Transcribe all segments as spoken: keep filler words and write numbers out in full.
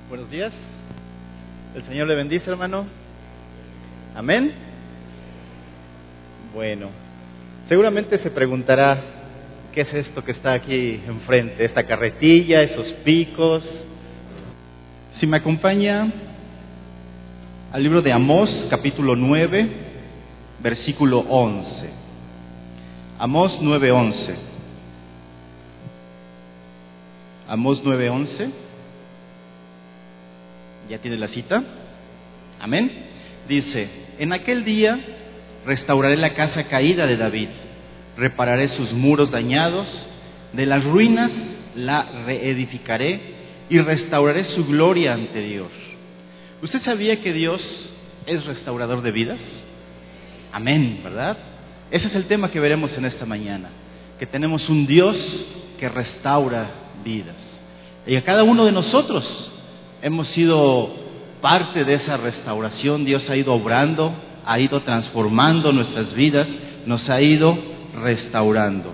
Buenos días. El Señor le bendice, hermano. Amén. Bueno, seguramente se preguntará, ¿qué es esto que está aquí enfrente? Esta carretilla, esos picos. Si me acompaña al libro de Amós, capítulo nueve, versículo once. Amós nueve once. Amós nueve once. ¿Ya tiene la cita? Amén. Dice: en aquel día restauraré la casa caída de David, repararé sus muros dañados, de las ruinas la reedificaré y restauraré su gloria ante Dios. ¿Usted sabía que Dios es restaurador de vidas? Amén, ¿verdad? Ese es el tema que veremos en esta mañana, que tenemos un Dios que restaura vidas. Y a cada uno de nosotros hemos sido parte de esa restauración. Dios ha ido obrando, ha ido transformando nuestras vidas, nos ha ido restaurando.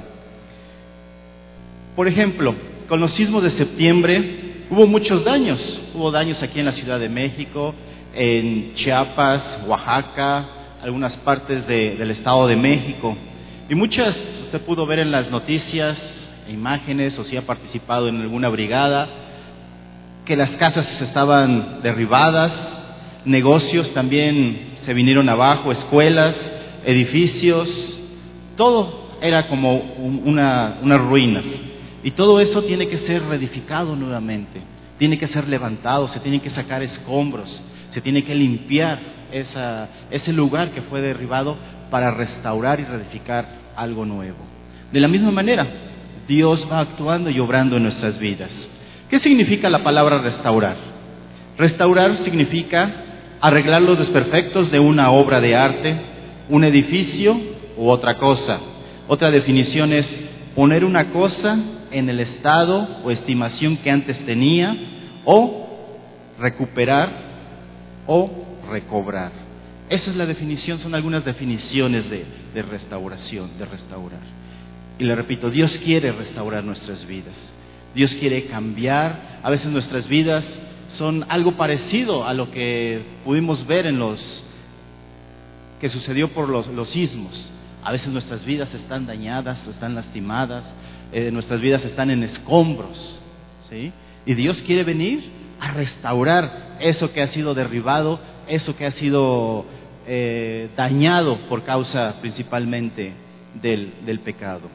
Por ejemplo, con los sismos de septiembre hubo muchos daños. Hubo daños aquí en la Ciudad de México, en Chiapas, Oaxaca, algunas partes de, del Estado de México. Y muchas, usted pudo ver en las noticias, imágenes, o si ha participado en alguna brigada, que las casas estaban derribadas, negocios también se vinieron abajo, escuelas, edificios, todo era como una, unas ruinas. Y todo eso tiene que ser reedificado nuevamente, tiene que ser levantado, se tienen que sacar escombros, se tiene que limpiar esa, ese lugar que fue derribado para restaurar y reedificar algo nuevo. De la misma manera, Dios va actuando y obrando en nuestras vidas. ¿Qué significa la palabra restaurar? Restaurar significa arreglar los desperfectos de una obra de arte, un edificio u otra cosa. Otra definición es poner una cosa en el estado o estimación que antes tenía, o recuperar o recobrar. Esa es la definición, son algunas definiciones de, de restauración, de restaurar. Y le repito, Dios quiere restaurar nuestras vidas. Dios quiere cambiar. A veces nuestras vidas son algo parecido a lo que pudimos ver en los que sucedió por los, los sismos. A veces nuestras vidas están dañadas, están lastimadas, eh, nuestras vidas están en escombros, ¿sí? Y Dios quiere venir a restaurar eso que ha sido derribado, eso que ha sido eh, dañado por causa principalmente del, del pecado.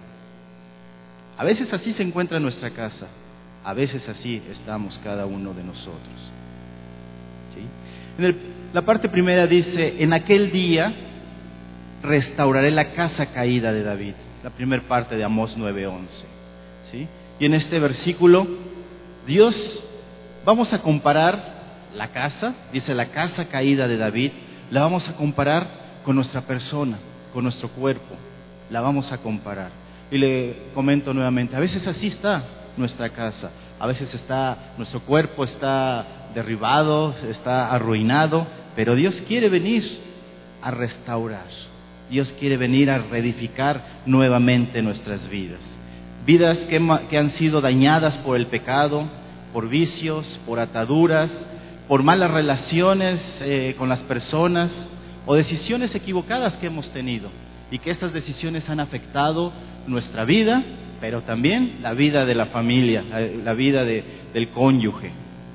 A veces así se encuentra nuestra casa, a veces así estamos cada uno de nosotros. ¿Sí? En el, la parte primera dice: en aquel día restauraré la casa caída de David. La primera parte de Amós nueve once. ¿Sí? Y en este versículo, Dios, vamos a comparar la casa, dice la casa caída de David, la vamos a comparar con nuestra persona, con nuestro cuerpo, la vamos a comparar. Y le comento nuevamente, a veces así está nuestra casa, a veces está, nuestro cuerpo está derribado, está arruinado, pero Dios quiere venir a restaurar, Dios quiere venir a reedificar nuevamente nuestras vidas. Vidas que, que han sido dañadas por el pecado, por vicios, por ataduras, por malas relaciones eh, con las personas, o decisiones equivocadas que hemos tenido, y que estas decisiones han afectado nuestra vida, pero también la vida de la familia, la vida de, del cónyuge.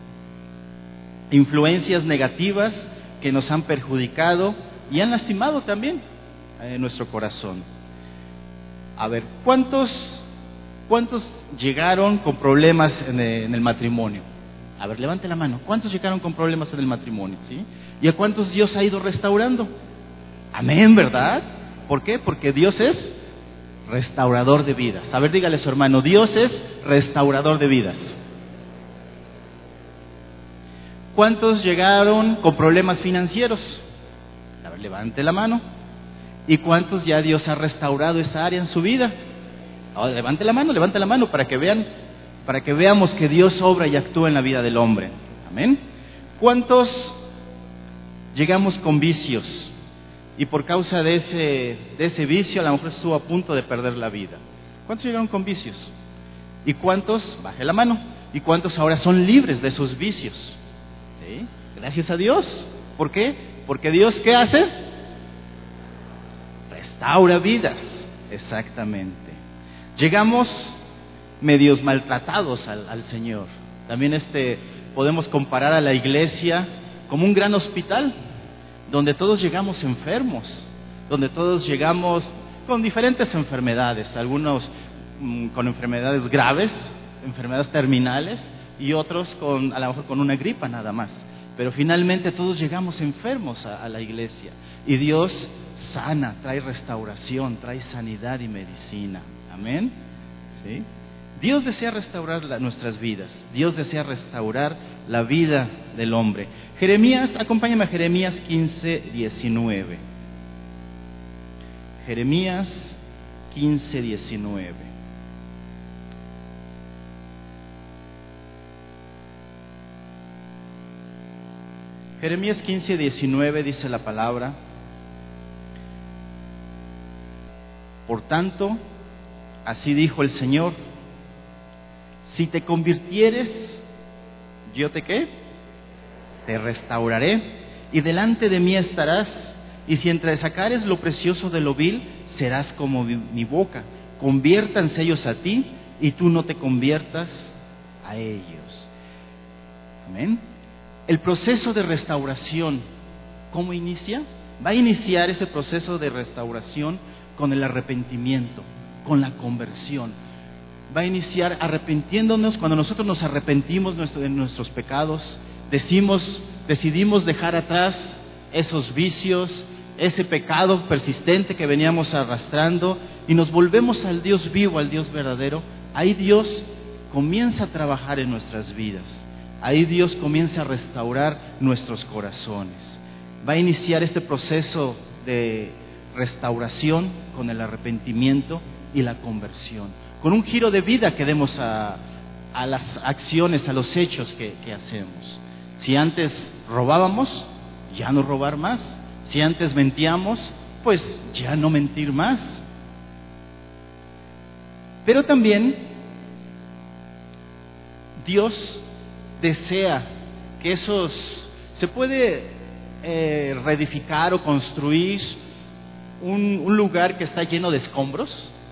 Influencias negativas que nos han perjudicado y han lastimado también eh, nuestro corazón. A ver, ¿cuántos, cuántos llegaron con problemas en el, en el matrimonio? A ver, levante la mano. ¿Cuántos llegaron con problemas en el matrimonio? ¿Sí? ¿Y a cuántos Dios ha ido restaurando? Amén, ¿verdad? ¿Por qué? Porque Dios es restaurador de vidas. A ver, dígale a su hermano, Dios es restaurador de vidas. ¿Cuántos llegaron con problemas financieros? A ver, levante la mano. ¿Y cuántos ya Dios ha restaurado esa área en su vida? Oh, levante la mano, levante la mano para que vean, para que veamos que Dios obra y actúa en la vida del hombre. Amén. ¿Cuántos llegamos con vicios? Y por causa de ese, de ese vicio, a lo mejor estuvo a punto de perder la vida. ¿Cuántos llegaron con vicios? ¿Y cuántos, baje la mano, y cuántos ahora son libres de esos vicios? ¿Sí? Gracias a Dios. ¿Por qué? Porque Dios, ¿qué hace? Restaura vidas. Exactamente. Llegamos medios maltratados al, al Señor. También este podemos comparar a la iglesia como un gran hospital, donde todos llegamos enfermos, donde todos llegamos con diferentes enfermedades, algunos mmm, con enfermedades graves, enfermedades terminales, y otros con a lo mejor con una gripa nada más. Pero finalmente todos llegamos enfermos a, a la iglesia, y Dios sana, trae restauración, trae sanidad y medicina. Amén. ¿Sí? Dios desea restaurar la, nuestras vidas. Dios desea restaurar la vida del hombre. Jeremías, acompáñame a Jeremías quince, diecinueve. Jeremías quince, diecinueve. Jeremías quince, diecinueve dice la palabra: por tanto, así dijo el Señor, si te convirtieres, ¿yo te qué? Te restauraré, y delante de mí estarás, y si entresacares lo precioso de lo vil, serás como mi, mi boca. Conviértanse ellos a ti, y tú no te conviertas a ellos. Amén. El proceso de restauración, ¿cómo inicia? Va a iniciar ese proceso de restauración con el arrepentimiento, con la conversión. Va a iniciar arrepintiéndonos. Cuando nosotros nos arrepentimos de nuestros pecados, decimos, decidimos dejar atrás esos vicios, ese pecado persistente que veníamos arrastrando, y nos volvemos al Dios vivo, al Dios verdadero. Ahí Dios comienza a trabajar en nuestras vidas. Ahí Dios comienza a restaurar nuestros corazones. Va a iniciar este proceso de restauración con el arrepentimiento y la conversión, con un giro de vida que demos a, a las acciones, a los hechos que, que hacemos. Si antes robábamos, ya no robar más. Si antes mentíamos, pues ya no mentir más. Pero también Dios desea que esos, se puede eh, reedificar o construir un, un lugar que está lleno de escombros.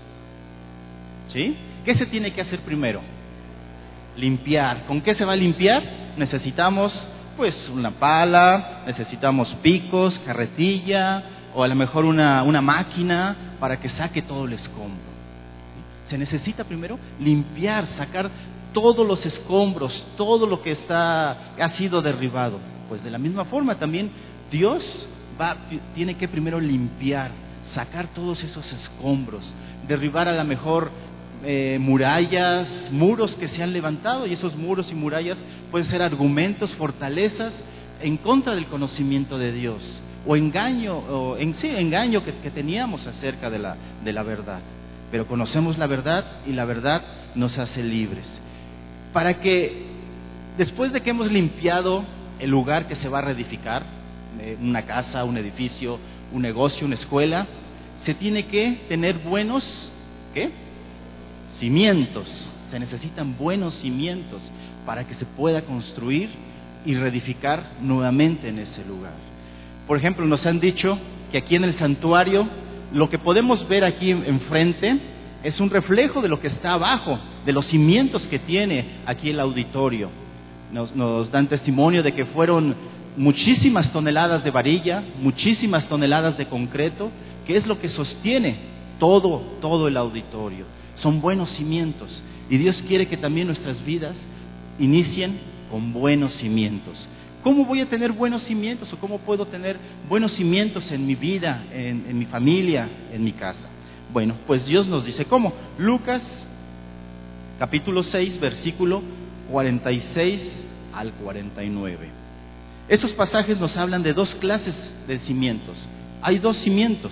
¿Sí? ¿Qué se tiene que hacer primero? Limpiar. ¿Con qué se va a limpiar? Necesitamos pues una pala, necesitamos picos, carretilla, o a lo mejor una, una máquina para que saque todo el escombro. ¿Sí? Se necesita primero limpiar, sacar todos los escombros, todo lo que está ha sido derribado. Pues de la misma forma también Dios va, tiene que primero limpiar, sacar todos esos escombros, derribar a lo mejor eh, murallas, muros que se han levantado, y esos muros y murallas pueden ser argumentos, fortalezas en contra del conocimiento de Dios, o engaño, o en sí engaño que, que teníamos acerca de la, de la verdad. Pero conocemos la verdad, y la verdad nos hace libres. Para que después de que hemos limpiado el lugar que se va a reedificar, una casa, un edificio, un negocio, una escuela, se tiene que tener buenos, ¿qué? Cimientos. Se necesitan buenos cimientos para que se pueda construir y reedificar nuevamente en ese lugar. Por ejemplo, nos han dicho que aquí en el santuario, lo que podemos ver aquí enfrente es un reflejo de lo que está abajo, de los cimientos que tiene aquí el auditorio. Nos, nos dan testimonio de que fueron muchísimas toneladas de varilla, muchísimas toneladas de concreto, que es lo que sostiene todo, todo el auditorio. Son buenos cimientos, y Dios quiere que también nuestras vidas inicien con buenos cimientos. ¿Cómo voy a tener buenos cimientos, o cómo puedo tener buenos cimientos en mi vida, en, en mi familia, en mi casa? Bueno, pues Dios nos dice cómo. Lucas capítulo seis, versículo cuarenta y seis al cuarenta y nueve. Estos pasajes nos hablan de dos clases de cimientos. Hay dos cimientos.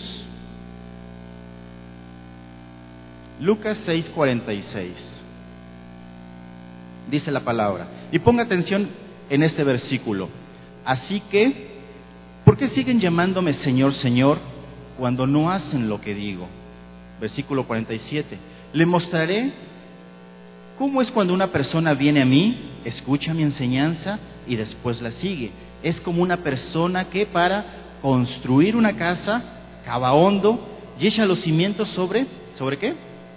Lucas seis, cuarenta y seis. Dice la palabra. Y ponga atención en este versículo. Así que, ¿por qué siguen llamándome Señor, Señor, cuando no hacen lo que digo? Versículo cuarenta y siete. Le mostraré cómo es cuando una persona viene a mí, escucha mi enseñanza y después la sigue. Es como una persona que para construir una casa cava hondo y echa los cimientos sobre, ¿sobre qué?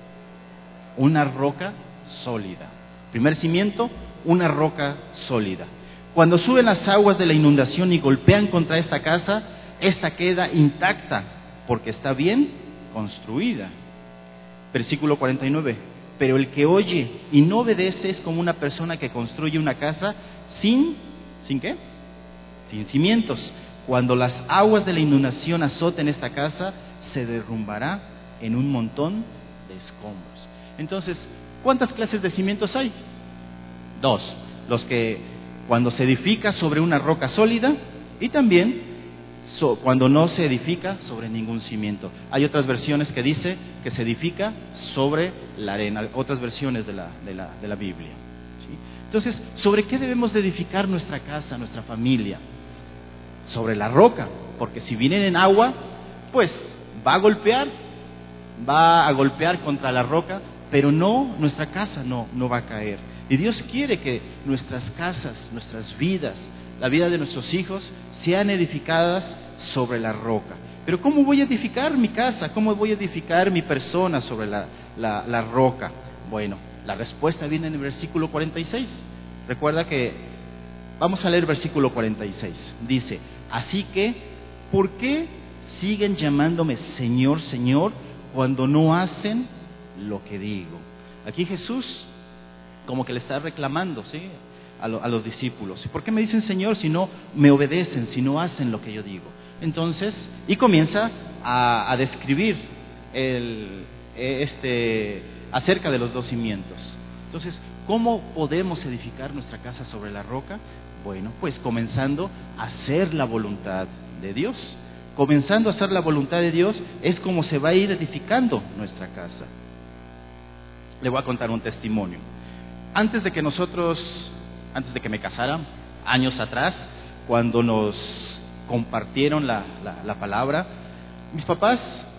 Una roca sólida. Primer cimiento, una roca sólida. Cuando suben las aguas de la inundación y golpean contra esta casa, esta queda intacta porque está bien construida. Versículo cuarenta y nueve. Pero el que oye y no obedece es como una persona que construye una casa sin, ¿sin qué? Sin cimientos. Cuando las aguas de la inundación azoten esta casa, se derrumbará en un montón de escombros. Entonces, ¿cuántas clases de cimientos hay? Dos. Los que cuando se edifica sobre una roca sólida y también so, cuando no se edifica sobre ningún cimiento. Hay otras versiones que dice que se edifica sobre la arena, otras versiones de la, de la, de la Biblia. ¿Sí? Entonces, ¿sobre qué debemos de edificar nuestra casa, nuestra familia? Sobre la roca, porque si vienen en agua, pues va a golpear, va a golpear contra la roca, pero no, nuestra casa no, no va a caer. Y Dios quiere que nuestras casas, nuestras vidas, la vida de nuestros hijos, sean edificadas sobre la roca. Pero ¿cómo voy a edificar mi casa? ¿Cómo voy a edificar mi persona sobre la, la, la roca? Bueno, la respuesta viene en el versículo cuarenta y seis. Recuerda que, vamos a leer el versículo cuarenta y seis. Dice, así que, ¿por qué siguen llamándome Señor, Señor, cuando no hacen lo que digo? Aquí Jesús como que le está reclamando, ¿sí?, a, lo, a los discípulos. ¿Por qué me dicen Señor si no me obedecen, si no hacen lo que yo digo? Entonces, y comienza a, a describir el, este, acerca de los dos cimientos. Entonces, ¿cómo podemos edificar nuestra casa sobre la roca? Bueno, pues comenzando a hacer la voluntad de Dios. Comenzando a hacer la voluntad de Dios es como se va a ir edificando nuestra casa. Le voy a contar un testimonio. Antes de que nosotros, antes de que me casara, años atrás, cuando nos compartieron la, la, la palabra, mis papás,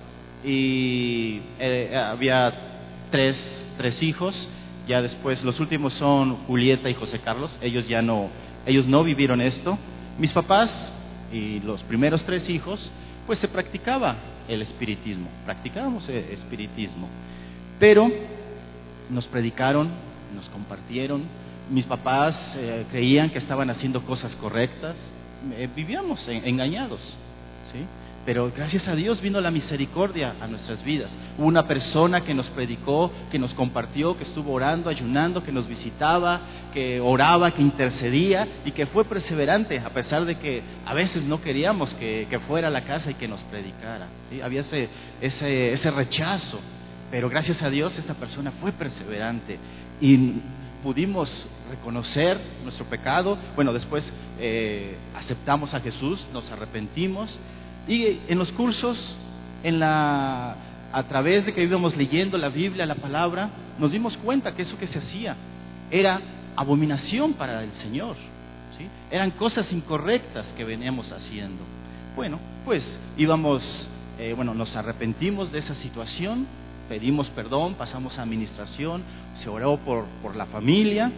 y eh, había tres, tres hijos, ya después, los últimos son Julieta y José Carlos, ellos ya no, ellos no vivieron esto. Mis papás y los primeros tres hijos, pues se practicaba el espiritismo, practicábamos el espiritismo, pero nos predicaron, nos compartieron, mis papás eh, creían que estaban haciendo cosas correctas, eh, vivíamos en, engañados, ¿sí? Pero gracias a Dios vino la misericordia a nuestras vidas. Hubo una persona que nos predicó, que nos compartió, que estuvo orando, ayunando, que nos visitaba, que oraba, que intercedía y que fue perseverante, a pesar de que a veces no queríamos que, que fuera a la casa y que nos predicara, ¿sí? Había ese, ese, ese rechazo, pero gracias a Dios esta persona fue perseverante y pudimos reconocer nuestro pecado. Bueno, después eh, aceptamos a Jesús, nos arrepentimos. Y en los cursos, en la, a través de que íbamos leyendo la Biblia, la palabra, nos dimos cuenta que eso que se hacía era abominación para el Señor, ¿sí? Eran cosas incorrectas que veníamos haciendo. Bueno, pues íbamos, eh, bueno, nos arrepentimos de esa situación, pedimos perdón, pasamos a administración, se oró por, por la familia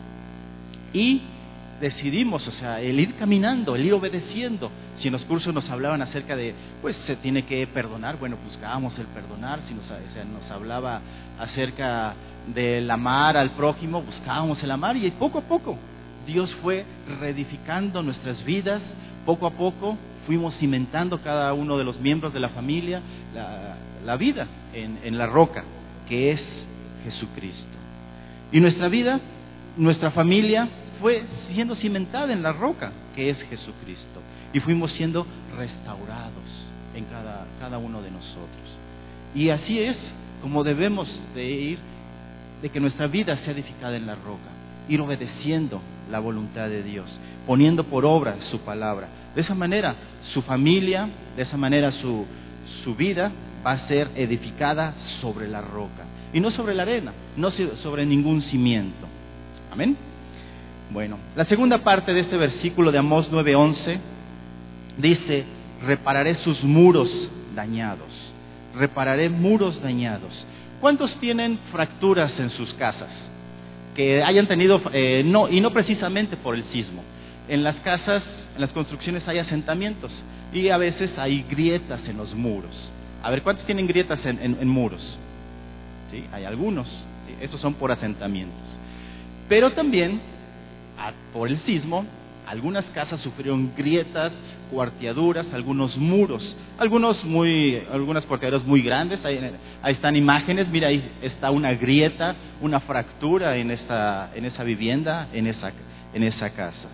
y decidimos, o sea, el ir caminando, el ir obedeciendo. Si en los cursos nos hablaban acerca de, pues se tiene que perdonar, bueno, buscábamos el perdonar. Si nos, o sea, nos hablaba acerca del amar al prójimo, buscábamos el amar, y poco a poco Dios fue reedificando nuestras vidas. Poco a poco fuimos cimentando cada uno de los miembros de la familia la, la vida en, en la roca que es Jesucristo. Y nuestra vida, nuestra familia fue siendo cimentada en la roca que es Jesucristo, y fuimos siendo restaurados en cada, cada uno de nosotros. Y así es como debemos de ir, de que nuestra vida sea edificada en la roca, ir obedeciendo la voluntad de Dios, poniendo por obra su palabra. De esa manera su familia, de esa manera su, su vida va a ser edificada sobre la roca y no sobre la arena, no sobre ningún cimiento. Amén. Bueno, la segunda parte de este versículo de Amós nueve once dice: repararé sus muros dañados, repararé muros dañados. ¿Cuántos tienen fracturas en sus casas? Que hayan tenido, eh, no, y no precisamente por el sismo. en las casas, en las construcciones hay asentamientos y a veces hay grietas en los muros. A ver, ¿cuántos tienen grietas en, en, en muros? ¿Sí? Hay algunos, ¿sí? Esos son por asentamientos. Pero también, a, por el sismo, algunas casas sufrieron grietas, cuarteaduras, algunos muros, algunos muy, algunas cuarteaduras muy grandes. Ahí, ahí están imágenes. Mira, ahí está una grieta, una fractura en esa, en esa vivienda, en esa, en esa casa.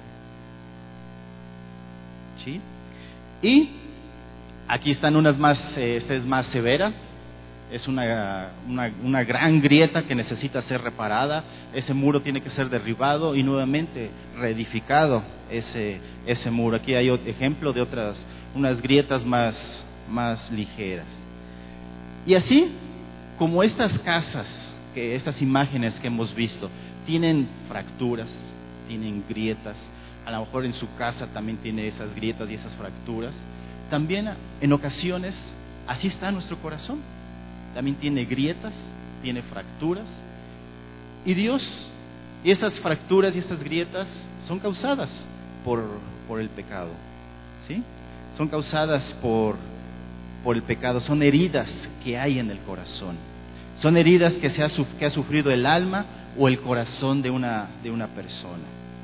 ¿Sí? Y aquí están unas más, eh, esta es más severa. Es una, una, una gran grieta que necesita ser reparada. Ese muro tiene que ser derribado y nuevamente reedificado ese, ese muro. Aquí hay otro ejemplo de otras, unas grietas más, más ligeras. Y así como estas casas, que estas imágenes que hemos visto, tienen fracturas, tienen grietas, a lo mejor en su casa también tiene esas grietas y esas fracturas, también en ocasiones así está nuestro corazón. También tiene grietas, tiene fracturas. Y Dios, y esas fracturas y esas grietas son causadas por, por el pecado, ¿sí? Son causadas por, por el pecado, son heridas que hay en el corazón. Son heridas que, se ha, que ha sufrido el alma o el corazón de una, de una persona.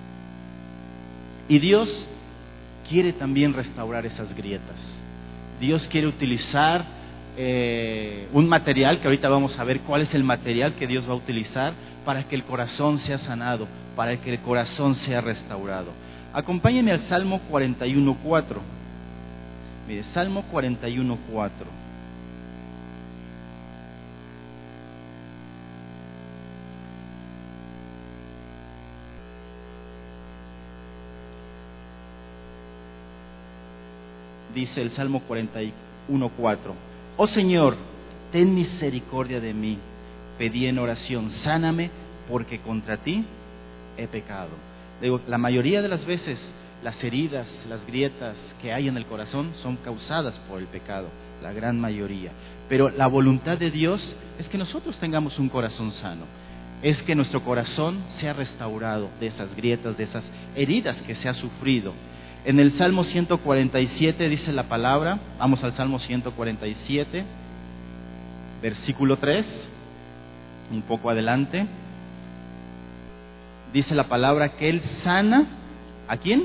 Y Dios quiere también restaurar esas grietas. Dios quiere utilizar Eh, un material, que ahorita vamos a ver cuál es el material que Dios va a utilizar para que el corazón sea sanado, para que el corazón sea restaurado. Acompáñenme al Salmo cuarenta y uno cuatro. Mire, Salmo cuarenta y uno cuatro. Dice el Salmo cuarenta y uno cuatro: Oh Señor, ten misericordia de mí. Pedí en oración, sáname, porque contra ti he pecado. Digo, la mayoría de las veces las heridas, las grietas que hay en el corazón son causadas por el pecado, la gran mayoría. Pero la voluntad de Dios es que nosotros tengamos un corazón sano, es que nuestro corazón sea restaurado de esas grietas, de esas heridas que se ha sufrido. En el Salmo ciento cuarenta y siete dice la palabra, vamos al Salmo ciento cuarenta y siete, versículo tres, un poco adelante, dice la palabra que Él sana, ¿a quién?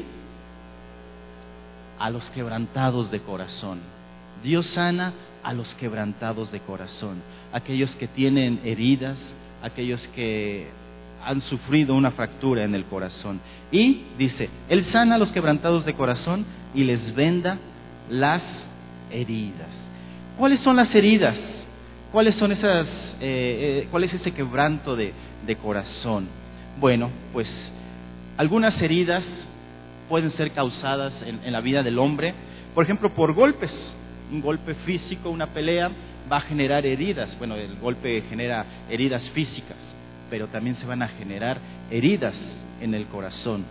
A los quebrantados de corazón. Dios sana a los quebrantados de corazón, aquellos que tienen heridas, aquellos que han sufrido una fractura en el corazón. Y dice, Él sana a los quebrantados de corazón y les venda las heridas. ¿Cuáles son las heridas? ¿Cuáles son esas, eh, eh, cuál es ese quebranto de, de corazón? Bueno, pues algunas heridas pueden ser causadas en, en la vida del hombre, por ejemplo, por golpes. Un golpe físico, una pelea, va a generar heridas. Bueno, el golpe genera heridas físicas, pero también se van a generar heridas en el corazón.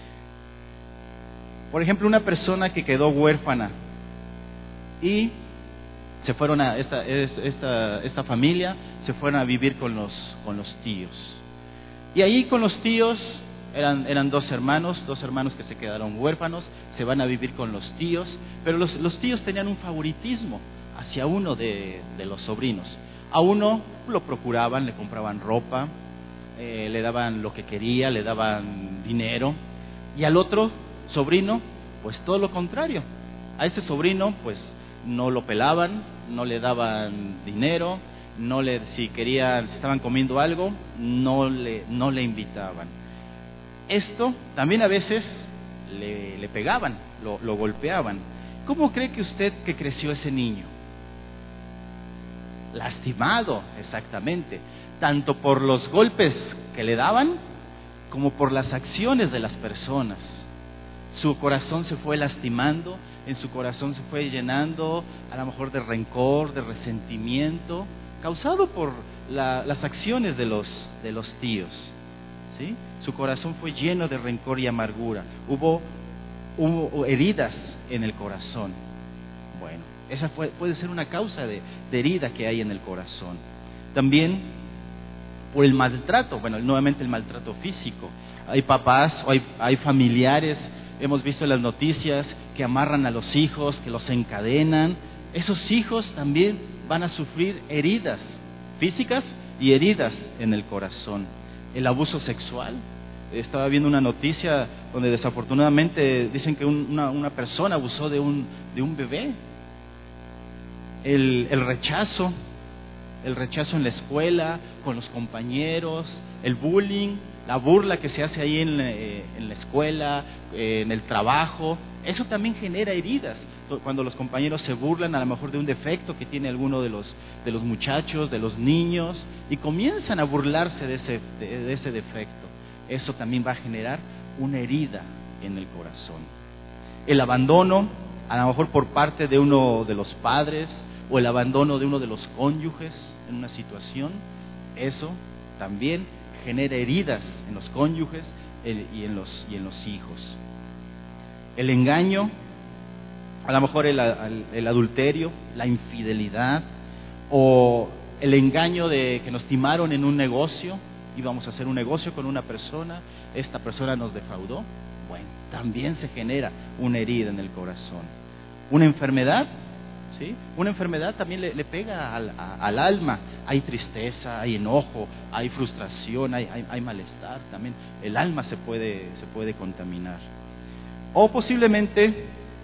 Por ejemplo, una persona que quedó huérfana y se fueron a esta, esta, esta familia, se fueron a vivir con los, con los tíos. Y ahí con los tíos, eran, eran dos hermanos, dos hermanos que se quedaron huérfanos, se van a vivir con los tíos, pero los, los tíos tenían un favoritismo hacia uno de, de los sobrinos. A uno lo procuraban, le compraban ropa, Eh, le daban lo que quería, le daban dinero, y al otro sobrino, pues todo lo contrario. A ese sobrino, pues no lo pelaban, no le daban dinero, no le, si querían, si estaban comiendo algo, no le, no le invitaban. Esto también a veces le, le pegaban, lo, lo golpeaban. ¿Cómo cree que usted que creció ese niño? Lastimado, exactamente, tanto por los golpes que le daban como por las acciones de las personas. Su corazón se fue lastimando, en su corazón se fue llenando a lo mejor de rencor, de resentimiento, causado por la, las acciones de los, de los tíos, ¿sí? Su corazón fue lleno de rencor y amargura, hubo, hubo heridas en el corazón. Bueno, esa fue, puede ser una causa de, de herida que hay en el corazón. También por el maltrato, bueno, nuevamente el maltrato físico. Hay papás o hay, hay familiares hemos visto en las noticias que amarran a los hijos, que los encadenan. Esos hijos también van a sufrir heridas físicas y heridas en el corazón. El abuso sexual. Estaba viendo una noticia donde desafortunadamente dicen que un, una, una persona abusó de un, de un bebé. El, el rechazo, el rechazo en la escuela, con los compañeros, el bullying, la burla que se hace ahí en, eh, en la escuela, eh, en el trabajo, eso también genera heridas. Cuando los compañeros se burlan a lo mejor de un defecto que tiene alguno de los, de los muchachos, de los niños, y comienzan a burlarse de ese, de, de ese defecto. Eso también va a generar una herida en el corazón. El abandono, a lo mejor por parte de uno de los padres, o el abandono de uno de los cónyuges en una situación, eso también genera heridas en los cónyuges y en los, y en los hijos. El engaño, a lo mejor el, el adulterio, la infidelidad, o el engaño de que nos timaron en un negocio, íbamos a hacer un negocio con una persona, esta persona nos defraudó, bueno, también se genera una herida en el corazón. Una enfermedad, ¿sí? Una enfermedad también le, le pega al, a, al alma, hay tristeza, hay enojo, hay frustración, hay, hay, hay malestar, también el alma se puede, se puede contaminar. O posiblemente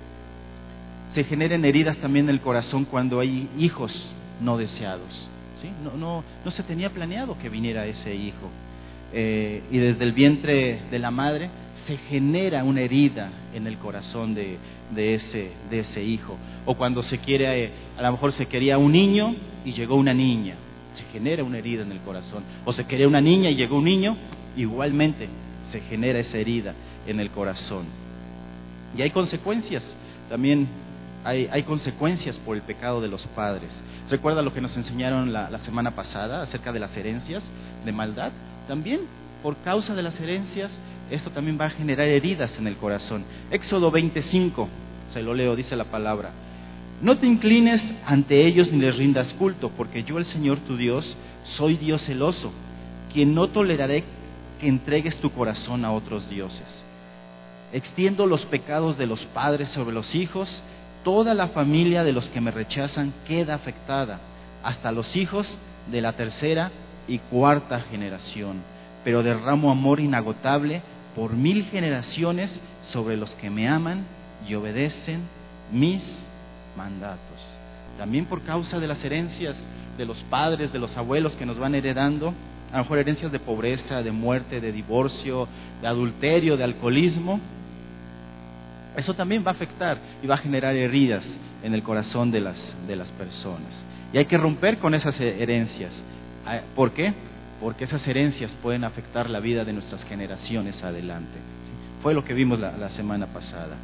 se generen heridas también en el corazón cuando hay hijos no deseados. ¿Sí? No, no, no se tenía planeado que viniera ese hijo. Eh, y desde el vientre de la madre se genera una herida en el corazón de, de, ese, de ese hijo. O cuando se quiere, a lo mejor se quería un niño y llegó una niña, se genera una herida en el corazón. O se quería una niña y llegó un niño, igualmente se genera esa herida en el corazón. Y hay consecuencias, también hay, hay consecuencias por el pecado de los padres. ¿Recuerda lo que nos enseñaron la, la semana pasada acerca de las herencias de maldad? También, por causa de las herencias, esto también va a generar heridas en el corazón. Éxodo veinticinco, se lo leo, dice la palabra: no te inclines ante ellos ni les rindas culto, porque yo, el Señor tu Dios, soy Dios celoso, quien no toleraré que entregues tu corazón a otros dioses. Extiendo los pecados de los padres sobre los hijos, toda la familia de los que me rechazan queda afectada, hasta los hijos de la tercera y cuarta generación, pero derramo amor inagotable por mil generaciones sobre los que me aman y obedecen mis mandatos. También por causa de las herencias de los padres, de los abuelos que nos van heredando, a lo mejor herencias de pobreza, de muerte, de divorcio, de adulterio, de alcoholismo, eso también va a afectar y va a generar heridas en el corazón de las, de las personas. Y hay que romper con esas herencias. ¿Por qué? Porque esas herencias pueden afectar la vida de nuestras generaciones adelante. Fue lo que vimos la, la semana pasada.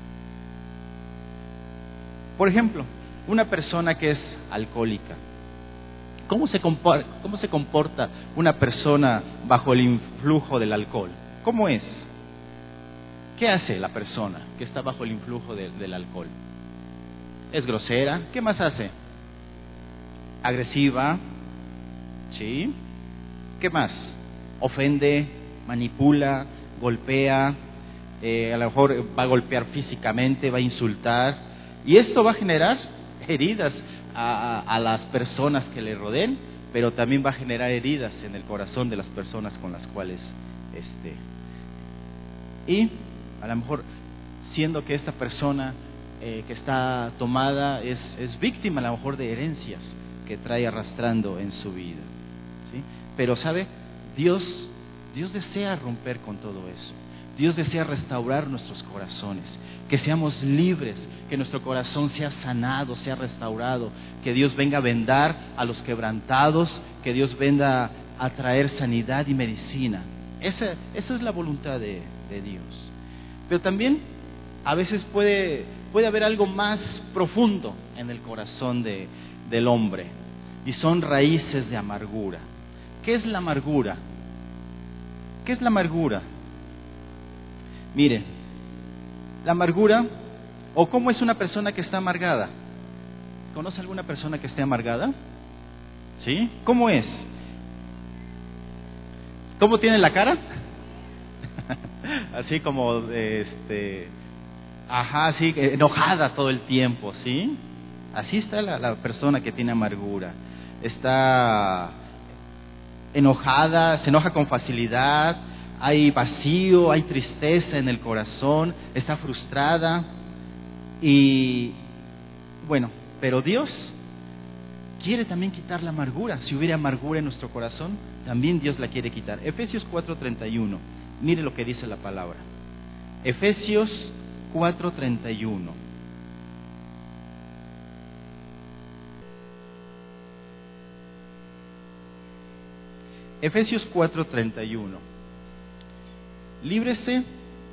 Por ejemplo, una persona que es alcohólica. ¿Cómo se comporta, cómo se comporta una persona bajo el influjo del alcohol? ¿Cómo es? ¿Qué hace la persona que está bajo el influjo de, del alcohol? ¿Es grosera? ¿Qué más hace? ¿Agresiva? ¿Sí? ¿Qué más? Ofende, manipula, golpea, eh, a lo mejor va a golpear físicamente, va a insultar. Y esto va a generar heridas a, a, a las personas que le rodeen, pero también va a generar heridas en el corazón de las personas con las cuales esté. Y a lo mejor, siendo que esta persona eh, que está tomada es, es víctima a lo mejor de herencias que trae arrastrando en su vida, ¿sí? Pero sabe, Dios, Dios desea romper con todo eso. Dios desea restaurar nuestros corazones, que seamos libres, que nuestro corazón sea sanado, sea restaurado, que Dios venga a vendar a los quebrantados, que Dios venga a traer sanidad y medicina. Esa, esa es la voluntad de, de Dios. Pero también a veces puede, puede haber algo más profundo en el corazón de, del hombre, y son raíces de amargura. ¿Qué es la amargura? ¿Qué es la amargura? Mire, la amargura, o cómo es una persona que está amargada. ¿Conoce alguna persona que esté amargada? ¿Sí? ¿Cómo es? ¿Cómo tiene la cara? así como, este, ajá, así, enojada todo el tiempo, ¿sí? Así está la, la persona que tiene amargura. Está enojada, se enoja con facilidad, hay vacío, hay tristeza en el corazón, está frustrada. Y bueno, pero Dios quiere también quitar la amargura. Si hubiera amargura en nuestro corazón, también Dios la quiere quitar. Efesios cuatro treinta y uno, mire lo que dice la palabra. Efesios cuatro treinta y uno. Efesios cuatro treinta y uno. Líbrese,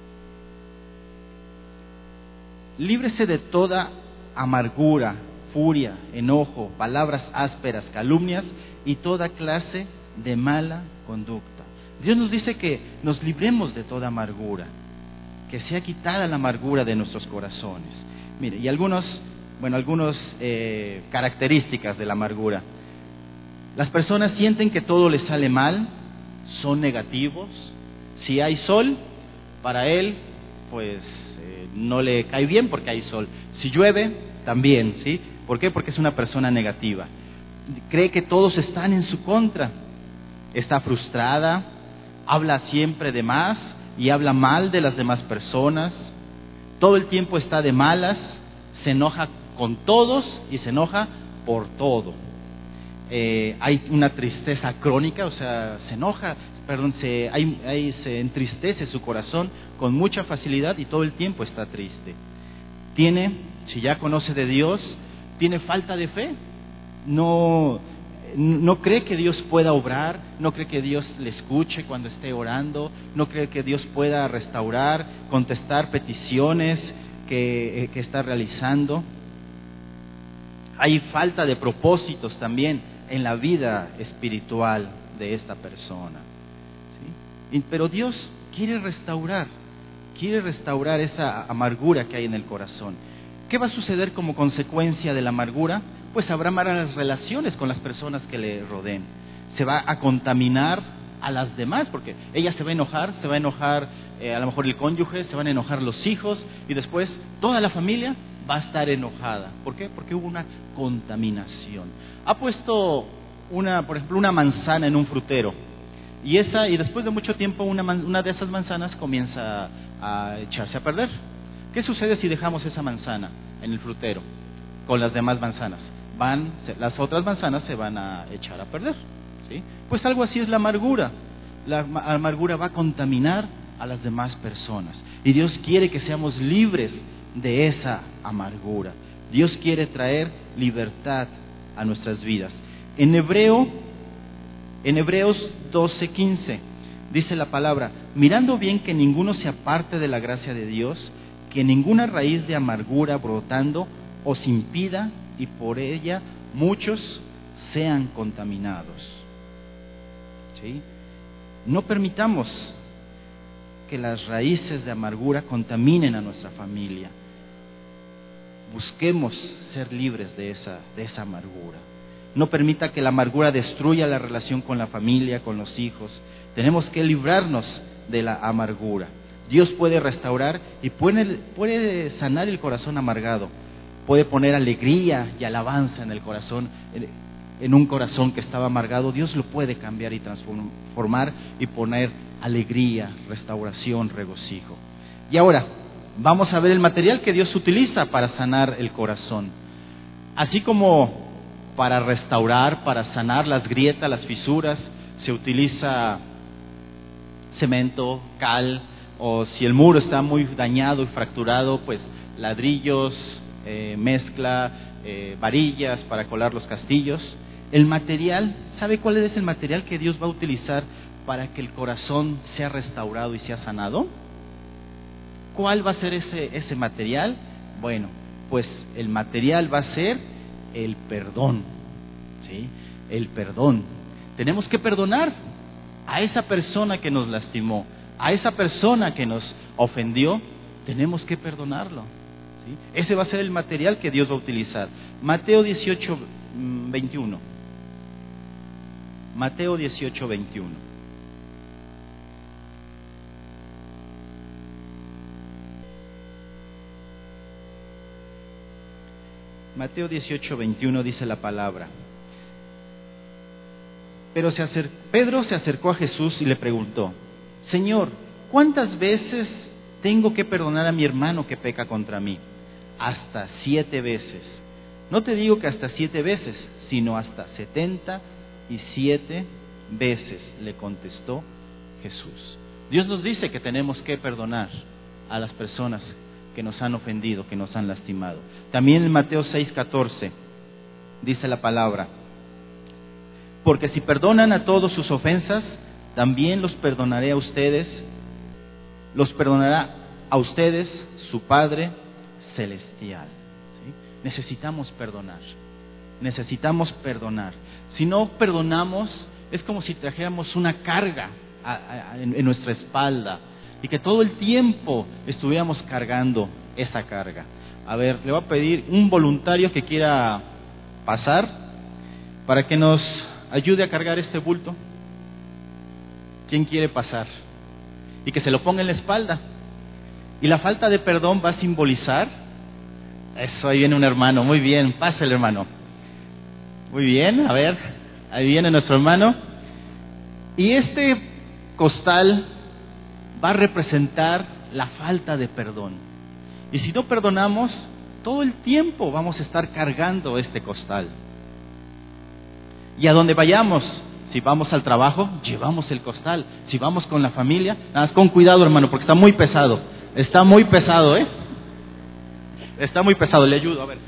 líbrese de toda amargura, furia, enojo, palabras ásperas, calumnias y toda clase de mala conducta. Dios nos dice que nos libremos de toda amargura, que sea quitada la amargura de nuestros corazones. Mire, y algunos, bueno, algunas eh, características de la amargura. Las personas sienten que todo les sale mal, son negativos. Si hay sol, para él, pues eh, no le cae bien porque hay sol. Si llueve, también, ¿sí? ¿Por qué? Porque es una persona negativa. Cree que todos están en su contra. Está frustrada, habla siempre de más y habla mal de las demás personas. Todo el tiempo está de malas, se enoja con todos y se enoja por todo. Eh, hay una tristeza crónica, o sea, se enoja, perdón, se, hay, hay, se entristece su corazón con mucha facilidad y todo el tiempo está triste. Tiene, si ya conoce de Dios, tiene falta de fe, no, no cree que Dios pueda obrar, no cree que Dios le escuche cuando esté orando, no cree que Dios pueda restaurar, contestar peticiones que, eh, que está realizando. Hay falta de propósitos también en la vida espiritual de esta persona, ¿sí? Y, pero Dios quiere restaurar, quiere restaurar esa amargura que hay en el corazón. ¿Qué va a suceder como consecuencia de la amargura? Pues habrá malas relaciones con las personas que le rodeen. Se va a contaminar a las demás, porque ella se va a enojar, se va a enojar eh, a lo mejor el cónyuge, se van a enojar los hijos y después toda la familia va a estar enojada. ¿Por qué? Porque hubo una contaminación. Ha puesto una, por ejemplo, una manzana en un frutero y esa y después de mucho tiempo una, una de esas manzanas comienza a echarse a perder. ¿Qué sucede si dejamos esa manzana en el frutero con las demás manzanas? Van, las otras manzanas se van a echar a perder, ¿sí? Pues algo así es la amargura. La amargura va a contaminar a las demás personas y Dios quiere que seamos libres de esa amargura. Dios quiere traer libertad a nuestras vidas. En Hebreo, en Hebreos doce quince dice la palabra: mirando bien que ninguno se aparte de la gracia de Dios, que ninguna raíz de amargura brotando os impida y por ella muchos sean contaminados. ¿Sí? No permitamos que las raíces de amargura contaminen a nuestra familia. Busquemos ser libres de esa, de esa amargura. No permita que la amargura destruya la relación con la familia, con los hijos. Tenemos que librarnos de la amargura. Dios puede restaurar y puede, puede sanar el corazón amargado. Puede poner alegría y alabanza en el corazón, en un corazón que estaba amargado. Dios lo puede cambiar y transformar y poner alegría, restauración, regocijo. Y ahora vamos a ver el material que Dios utiliza para sanar el corazón. Así como para restaurar, para sanar las grietas, las fisuras, se utiliza cemento, cal, o si el muro está muy dañado y fracturado, pues ladrillos, eh, mezcla, eh, varillas para colar los castillos. El material, ¿sabe cuál es el material que Dios va a utilizar para que el corazón sea restaurado y sea sanado? ¿Cuál va a ser ese, ese material? Bueno, pues el material va a ser el perdón, ¿sí? El perdón. Tenemos que perdonar a esa persona que nos lastimó, a esa persona que nos ofendió, tenemos que perdonarlo, ¿sí? Ese va a ser el material que Dios va a utilizar. Mateo dieciocho veintiuno. Mateo dieciocho veintiuno. Mateo dieciocho, veintiuno dice la palabra. Pero se acer... Pedro se acercó a Jesús y le preguntó: Señor, ¿cuántas veces tengo que perdonar a mi hermano que peca contra mí? Hasta siete veces. No te digo que hasta siete veces, sino hasta setenta y siete veces, le contestó Jesús. Dios nos dice que tenemos que perdonar a las personas que nos han ofendido, que nos han lastimado. También en Mateo seis, catorce dice la palabra: porque si perdonan a todos sus ofensas, también los perdonaré a ustedes, los perdonará a ustedes su Padre Celestial. ¿Sí? Necesitamos perdonar, necesitamos perdonar. Si no perdonamos, es como si trajéramos una carga a, a, en, en nuestra espalda y que todo el tiempo estuviéramos cargando esa carga. A ver, le voy a pedir un voluntario que quiera pasar para que nos ayude a cargar este bulto. ¿Quién quiere pasar? Y que se lo ponga en la espalda. Y la falta de perdón va a simbolizar eso. Ahí viene un hermano. Muy bien, pásale, hermano. Muy bien, a ver, ahí viene nuestro hermano. Y este costal va a representar la falta de perdón. Y si no perdonamos, todo el tiempo vamos a estar cargando este costal. Y a donde vayamos, si vamos al trabajo, llevamos el costal. Si vamos con la familia, nada más con cuidado, hermano, porque está muy pesado. Está muy pesado, ¿eh? Está muy pesado, le ayudo, a ver.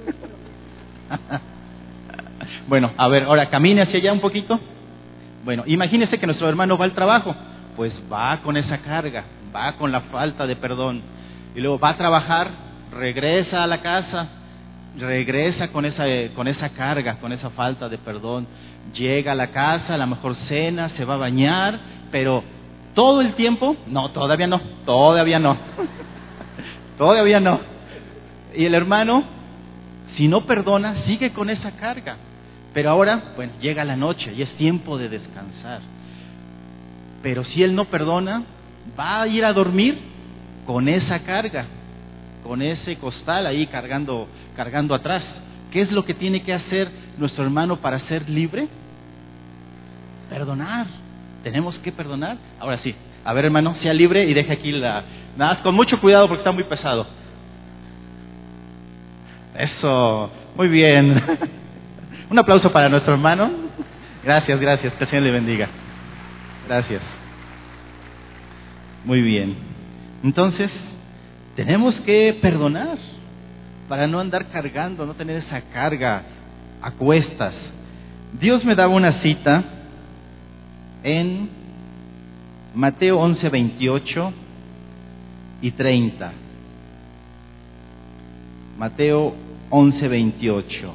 Bueno, a ver, ahora camine hacia allá un poquito. Bueno, imagínese que nuestro hermano va al trabajo, pues va con esa carga, va con la falta de perdón. Y luego va a trabajar, regresa a la casa, regresa con esa, con esa carga, con esa falta de perdón. Llega a la casa, a lo mejor cena, se va a bañar, pero todo el tiempo, no, todavía no, todavía no, todavía no. Y el hermano, si no perdona, sigue con esa carga. Pero ahora, bueno, llega la noche y es tiempo de descansar. Pero si él no perdona, va a ir a dormir con esa carga, con ese costal ahí cargando, cargando atrás. ¿Qué es lo que tiene que hacer nuestro hermano para ser libre? Perdonar. Tenemos que perdonar. Ahora sí, a ver, hermano, sea libre y deje aquí la... Nada más con mucho cuidado porque está muy pesado. Eso, muy bien. Un aplauso para nuestro hermano. Gracias, gracias, que el Señor le bendiga. Gracias. Muy bien. Entonces, tenemos que perdonar para no andar cargando, no tener esa carga a cuestas. Dios me daba una cita en Mateo once, veintiocho y treinta. Mateo once, veintiocho.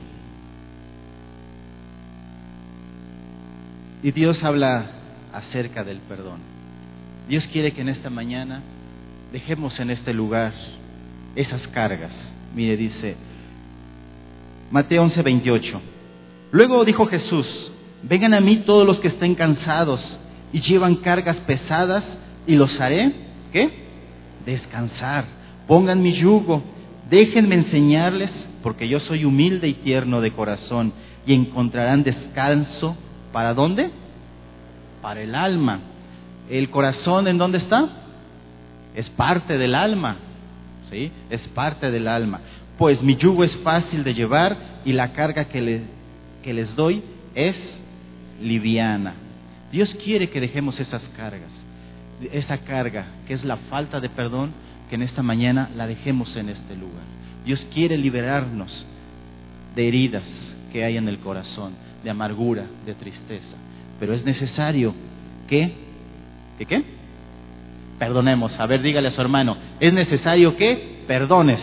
Y Dios habla acerca del perdón. Dios quiere que en esta mañana dejemos en este lugar esas cargas. Mire, dice Mateo once, veintiocho. Luego dijo Jesús: vengan a mí todos los que estén cansados y llevan cargas pesadas, y los haré, ¿qué? Descansar. Pongan mi yugo, déjenme enseñarles, porque yo soy humilde y tierno de corazón, y encontrarán descanso. ¿Para dónde? Para el alma. ¿El corazón en dónde está? Es parte del alma, ¿sí? Es parte del alma. Pues mi yugo es fácil de llevar y la carga que, le, que les doy es liviana. Dios quiere que dejemos esas cargas, esa carga que es la falta de perdón, que en esta mañana la dejemos en este lugar. Dios quiere liberarnos de heridas que hay en el corazón, de amargura, de tristeza. Pero es necesario que, ¿que qué? Perdonemos. A ver, dígale a su hermano, es necesario que perdones.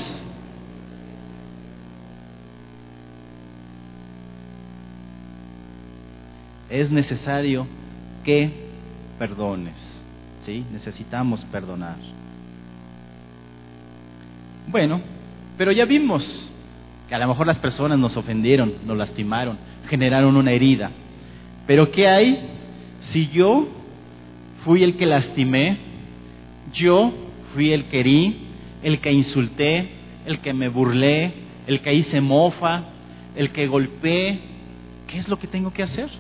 Es necesario que perdones. ¿Sí? Necesitamos perdonar. Bueno, pero ya vimos que a lo mejor las personas nos ofendieron, nos lastimaron, generaron una herida. Pero ¿qué hay si yo fui el que lastimé, yo fui el que herí, el que insulté, el que me burlé, el que ahí se mofa, el que golpee. ¿Qué es lo que tengo que hacer?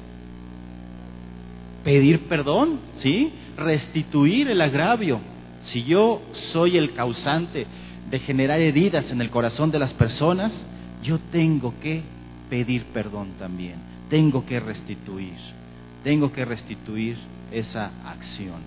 Pedir perdón, ¿sí? Restituir el agravio. Si yo soy el causante de generar heridas en el corazón de las personas, yo tengo que pedir perdón también. Tengo que restituir. Tengo que restituir esa acción.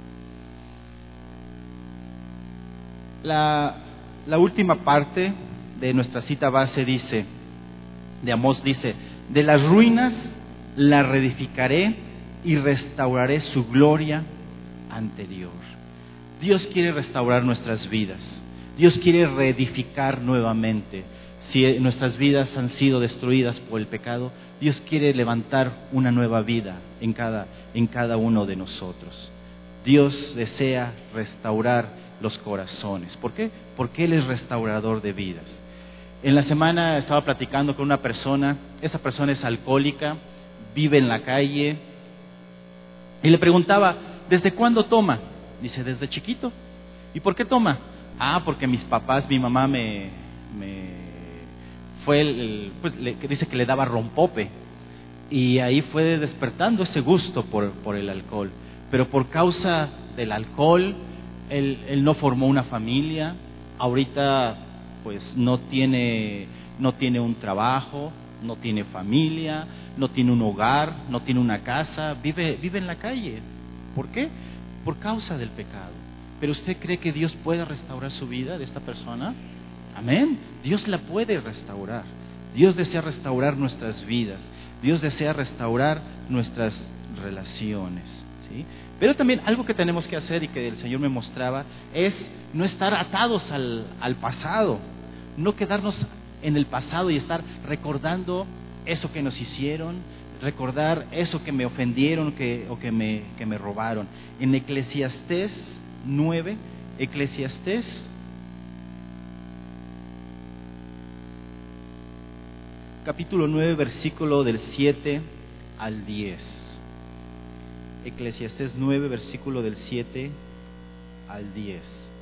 La, la última parte de nuestra cita base dice, de Amós dice, de las ruinas la reedificaré y restauraré su gloria anterior. Dios quiere restaurar nuestras vidas. Dios quiere reedificar nuevamente. Si nuestras vidas han sido destruidas por el pecado, Dios quiere levantar una nueva vida en cada, en cada uno de nosotros. Dios desea restaurar los corazones. ¿Por qué? Porque Él es restaurador de vidas. En la semana estaba platicando con una persona, esa persona es alcohólica, vive en la calle, y le preguntaba, ¿desde cuándo toma? Dice, desde chiquito. ¿Y por qué toma? Ah, porque mis papás, mi mamá me, me fue, el, el, pues le, dice que le daba rompope, y ahí fue despertando ese gusto por, por el alcohol. Pero por causa del alcohol, él, él no formó una familia, ahorita pues no tiene, no tiene un trabajo, no tiene familia, no tiene un hogar, no tiene una casa, vive, vive en la calle. ¿Por qué? Por causa del pecado. ¿Pero usted cree que Dios puede restaurar su vida de esta persona? Amén. Dios la puede restaurar. Dios desea restaurar nuestras vidas. Dios desea restaurar nuestras relaciones, ¿sí? Pero también algo que tenemos que hacer y que el Señor me mostraba es no estar atados al, al pasado, no quedarnos en el pasado y estar recordando eso que nos hicieron, recordar eso que me ofendieron que, o que me, que me robaron. En Eclesiastés nueve, Eclesiastés capítulo nueve, versículo del siete al diez. Eclesiastés nueve, versículo del siete al diez.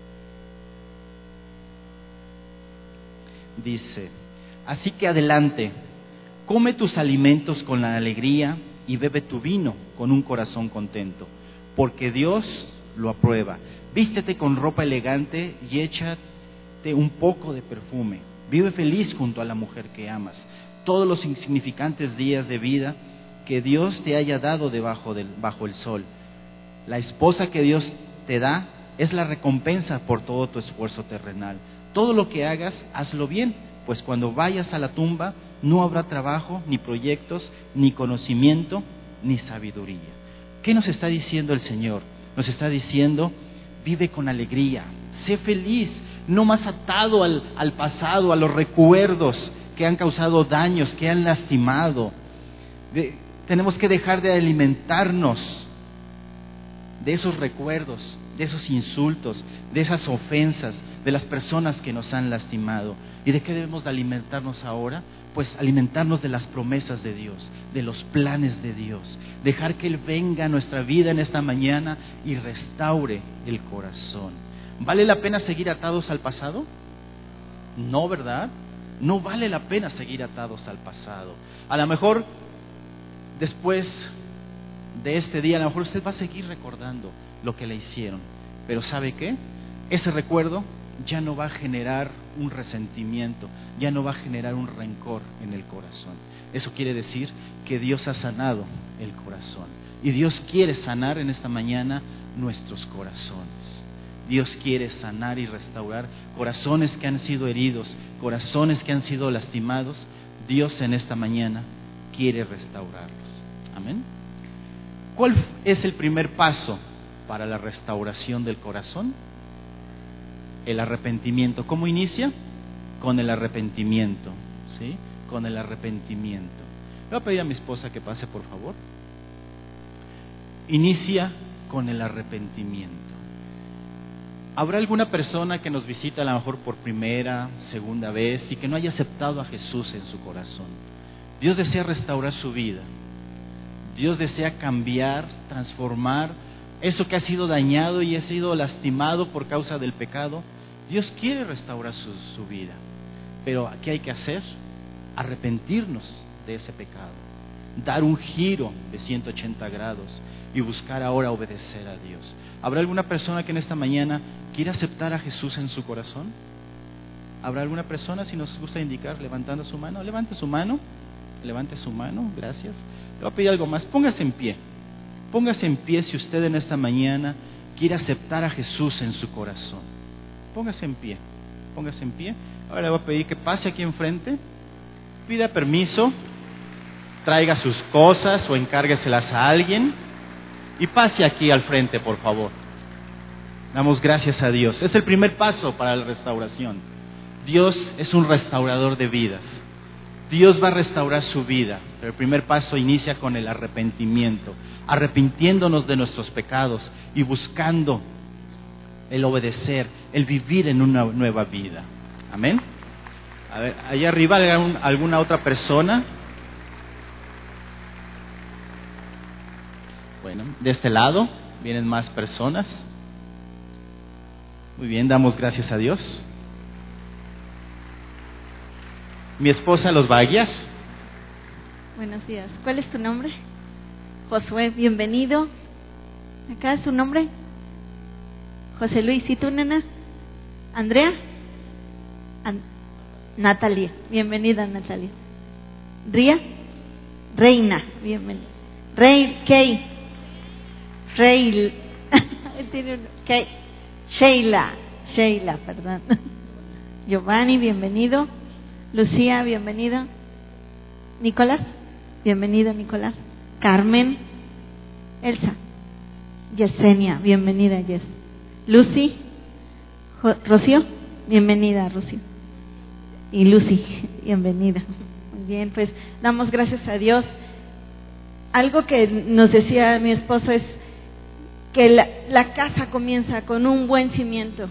Dice, así que adelante, come tus alimentos con la alegría y bebe tu vino con un corazón contento, porque Dios lo aprueba. Vístete con ropa elegante y échate un poco de perfume. Vive feliz junto a la mujer que amas. Todos los insignificantes días de vida que Dios te haya dado debajo del, bajo el sol. La esposa que Dios te da es la recompensa por todo tu esfuerzo terrenal. Todo lo que hagas, hazlo bien, pues cuando vayas a la tumba no habrá trabajo, ni proyectos, ni conocimiento, ni sabiduría. ¿Qué nos está diciendo el Señor? Nos está diciendo, vive con alegría, sé feliz, no más atado al, al pasado, a los recuerdos que han causado daños, que han lastimado. De, tenemos que dejar de alimentarnos de esos recuerdos, de esos insultos, de esas ofensas, de las personas que nos han lastimado. ¿Y de qué debemos de alimentarnos ahora? Pues alimentarnos de las promesas de Dios, de los planes de Dios, dejar que Él venga a nuestra vida en esta mañana y restaure el corazón. ¿Vale la pena seguir atados al pasado? No, ¿verdad? No vale la pena seguir atados al pasado. A lo mejor después de este día, a lo mejor usted va a seguir recordando lo que le hicieron, pero ¿sabe qué? Ese recuerdo ya no va a generar un resentimiento, ya no va a generar un rencor en el corazón. Eso quiere decir que Dios ha sanado el corazón, y Dios quiere sanar en esta mañana nuestros corazones. Dios quiere sanar y restaurar corazones que han sido heridos, corazones que han sido lastimados. Dios en esta mañana quiere restaurarlos. Amén. ¿Cuál es el primer paso para la restauración del corazón? El arrepentimiento. ¿Cómo inicia? Con el arrepentimiento, ¿sí? Con el arrepentimiento. Le voy a pedir a mi esposa que pase, por favor. Inicia con el arrepentimiento. ¿Habrá alguna persona que nos visita a lo mejor por primera, segunda vez y que no haya aceptado a Jesús en su corazón? Dios desea restaurar su vida. Dios desea cambiar, transformar eso que ha sido dañado y ha sido lastimado por causa del pecado. Dios quiere restaurar su, su vida. Pero ¿qué hay que hacer? Arrepentirnos de ese pecado, dar un giro de ciento ochenta grados y buscar ahora obedecer a Dios. ¿Habrá alguna persona que en esta mañana quiere aceptar a Jesús en su corazón? ¿Habrá alguna persona, si nos gusta indicar, levantando su mano? Levante su mano, levante su mano, gracias. Le voy a pedir algo más, póngase en pie. Póngase en pie si usted en esta mañana quiere aceptar a Jesús en su corazón. Póngase en pie, póngase en pie. Ahora le voy a pedir que pase aquí enfrente, pida permiso, traiga sus cosas o encárgueselas a alguien y pase aquí al frente, por favor. Damos gracias a Dios. Es el primer paso para la restauración. Dios es un restaurador de vidas. Dios va a restaurar su vida, pero el primer paso inicia con el arrepentimiento, arrepintiéndonos de nuestros pecados y buscando el obedecer, el vivir en una nueva vida. Amén. A ver, allá arriba, ¿alguna otra persona? Bueno, de este lado vienen más personas. Muy bien, damos gracias a Dios. Mi esposa los va a guiar. Buenos días. ¿Cuál es tu nombre? Josué, bienvenido. ¿Acá es tu nombre? José Luis. ¿Y tú, nena? ¿Andrea? An- Natalia. Bienvenida, Natalia. ¿Ría? Reina. Bienvenida. Rey, Kay. Rey. Tiene un... Kay. Sheila. Sheila, perdón. Giovanni, bienvenido. Lucía, bienvenido. Nicolás, bienvenido, Nicolás. Carmen, Elsa, Yesenia, bienvenida, Yes. Lucy, jo- Rocío, bienvenida, Rocío. Y Lucy, bienvenida. Muy bien, pues damos gracias a Dios. Algo que nos decía mi esposo es que la, la casa comienza con un buen cimiento.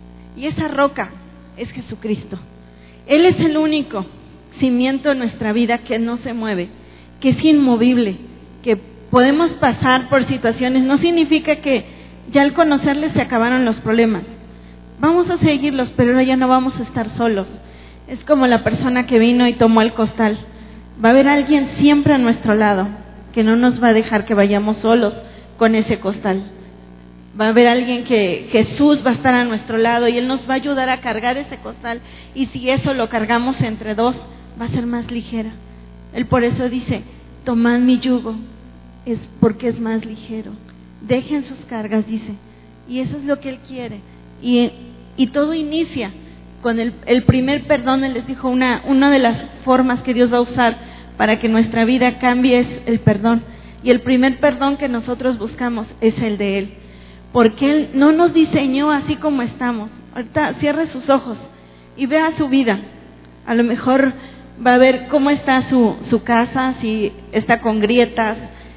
Y esa roca es Jesucristo. Él es el único cimiento en nuestra vida que no se mueve, que es inmovible, que podemos pasar por situaciones. No significa que ya al conocerle se acabaron los problemas. Vamos a seguirlos, pero ya no vamos a estar solos. Es como la persona que vino y tomó el costal. Va a haber alguien siempre a nuestro lado, que no nos va a dejar que vayamos solos con ese costal. Va a haber alguien que Jesús va a estar a nuestro lado y Él nos va a ayudar a cargar ese costal. Y si eso lo cargamos entre dos, va a ser más ligera. Él por eso dice, tomad mi yugo, es porque es más ligero. Dejen sus cargas, dice. Y eso es lo que Él quiere. Y, y todo inicia con el, el primer perdón. Él les dijo, una, una de las formas que Dios va a usar para que nuestra vida cambie es el perdón. Y el primer perdón que nosotros buscamos es el de Él. Porque Él no nos diseñó así como estamos. Ahorita cierre sus ojos y vea su vida. A lo mejor va a ver cómo está su, su casa, si está con grietas,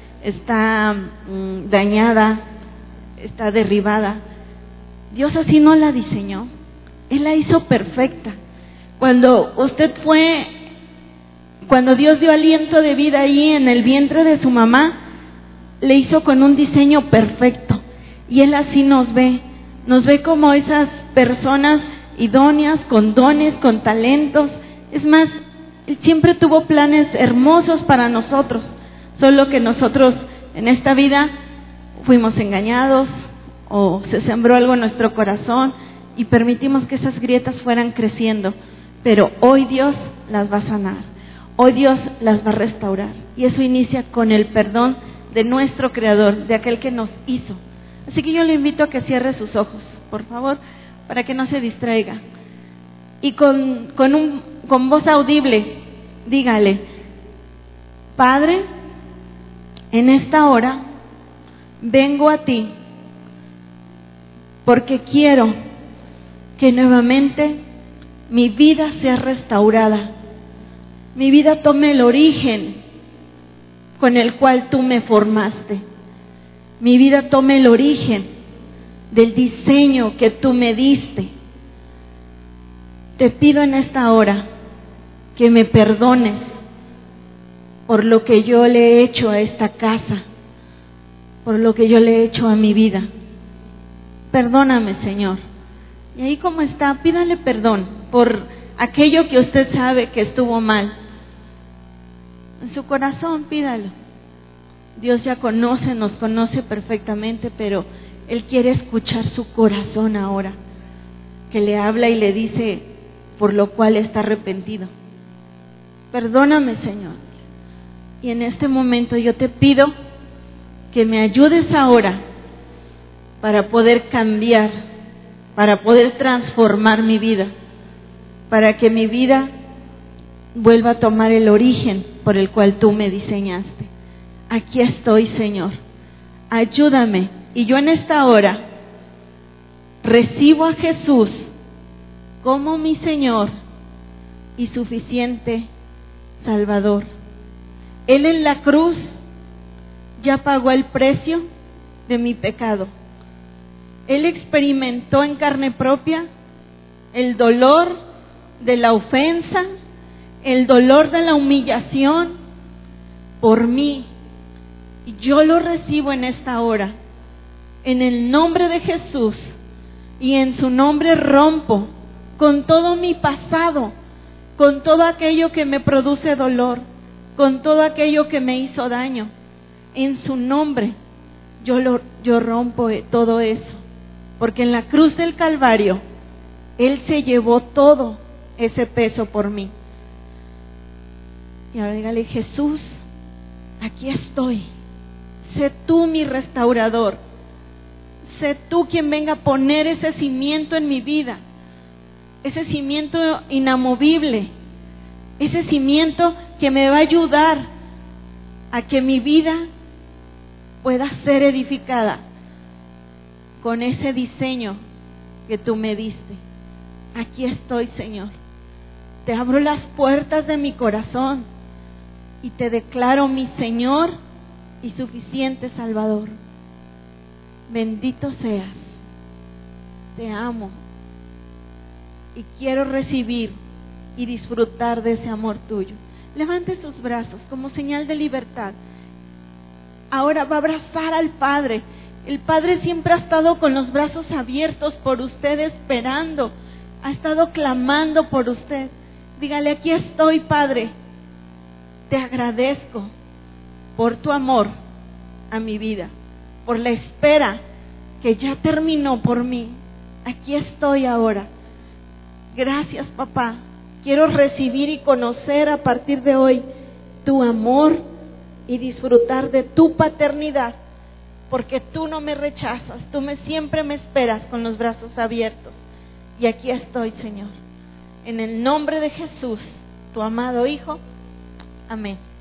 está mmm, dañada, está derribada. Dios así no la diseñó. Él la hizo perfecta. Cuando usted fue, cuando Dios dio aliento de vida ahí en el vientre de su mamá, le hizo con un diseño perfecto. Y Él así nos ve, nos ve como esas personas idóneas, con dones, con talentos. Es más, Él siempre tuvo planes hermosos para nosotros, solo que nosotros en esta vida fuimos engañados o se sembró algo en nuestro corazón y permitimos que esas grietas fueran creciendo. Pero hoy Dios las va a sanar, hoy Dios las va a restaurar. Y eso inicia con el perdón de nuestro Creador, de aquel que nos hizo. Así que yo le invito a que cierre sus ojos, por favor, para que no se distraiga. Y con, con, un, con voz audible, dígale, Padre, en esta hora vengo a ti porque quiero que nuevamente mi vida sea restaurada. Mi vida tome el origen con el cual tú me formaste. Mi vida tome el origen del diseño que tú me diste. Te pido en esta hora que me perdones por lo que yo le he hecho a esta casa, por lo que yo le he hecho a mi vida. Perdóname, Señor. Y ahí como está, pídale perdón por aquello que usted sabe que estuvo mal. En su corazón pídalo. Dios ya conoce, nos conoce perfectamente, pero Él quiere escuchar su corazón ahora, que le habla y le dice por lo cual está arrepentido. Perdóname, Señor. Y en este momento yo te pido que me ayudes ahora para poder cambiar, para poder transformar mi vida, para que mi vida vuelva a tomar el origen por el cual tú me diseñaste. Aquí estoy, Señor. Ayúdame. Y yo en esta hora recibo a Jesús como mi Señor y suficiente Salvador. Él en la cruz ya pagó el precio de mi pecado. Él experimentó en carne propia el dolor de la ofensa, el dolor de la humillación por mí. Y yo lo recibo en esta hora, en el nombre de Jesús, y en su nombre rompo con todo mi pasado, con todo aquello que me produce dolor, con todo aquello que me hizo daño. En su nombre yo, lo, yo rompo todo eso, porque en la cruz del Calvario Él se llevó todo ese peso por mí. Y ahora dígale: Jesús, aquí estoy. Sé tú mi restaurador. Sé tú quien venga a poner ese cimiento en mi vida, ese cimiento inamovible, ese cimiento que me va a ayudar a que mi vida pueda ser edificada con ese diseño que tú me diste. Aquí estoy, Señor. Te abro las puertas de mi corazón y te declaro mi Señor y suficiente Salvador. Bendito seas. Te amo y quiero recibir y disfrutar de ese amor tuyo. Levante sus brazos como señal de libertad. Ahora va a abrazar al Padre. El Padre siempre ha estado con los brazos abiertos por usted, esperando. Ha estado clamando por usted. Dígale: aquí estoy, Padre. Te agradezco por tu amor a mi vida, por la espera que ya terminó por mí. Aquí estoy ahora. Gracias, papá. Quiero recibir y conocer a partir de hoy tu amor y disfrutar de tu paternidad, porque tú no me rechazas, tú me siempre me esperas con los brazos abiertos. Y aquí estoy, Señor. En el nombre de Jesús, tu amado Hijo. Amén.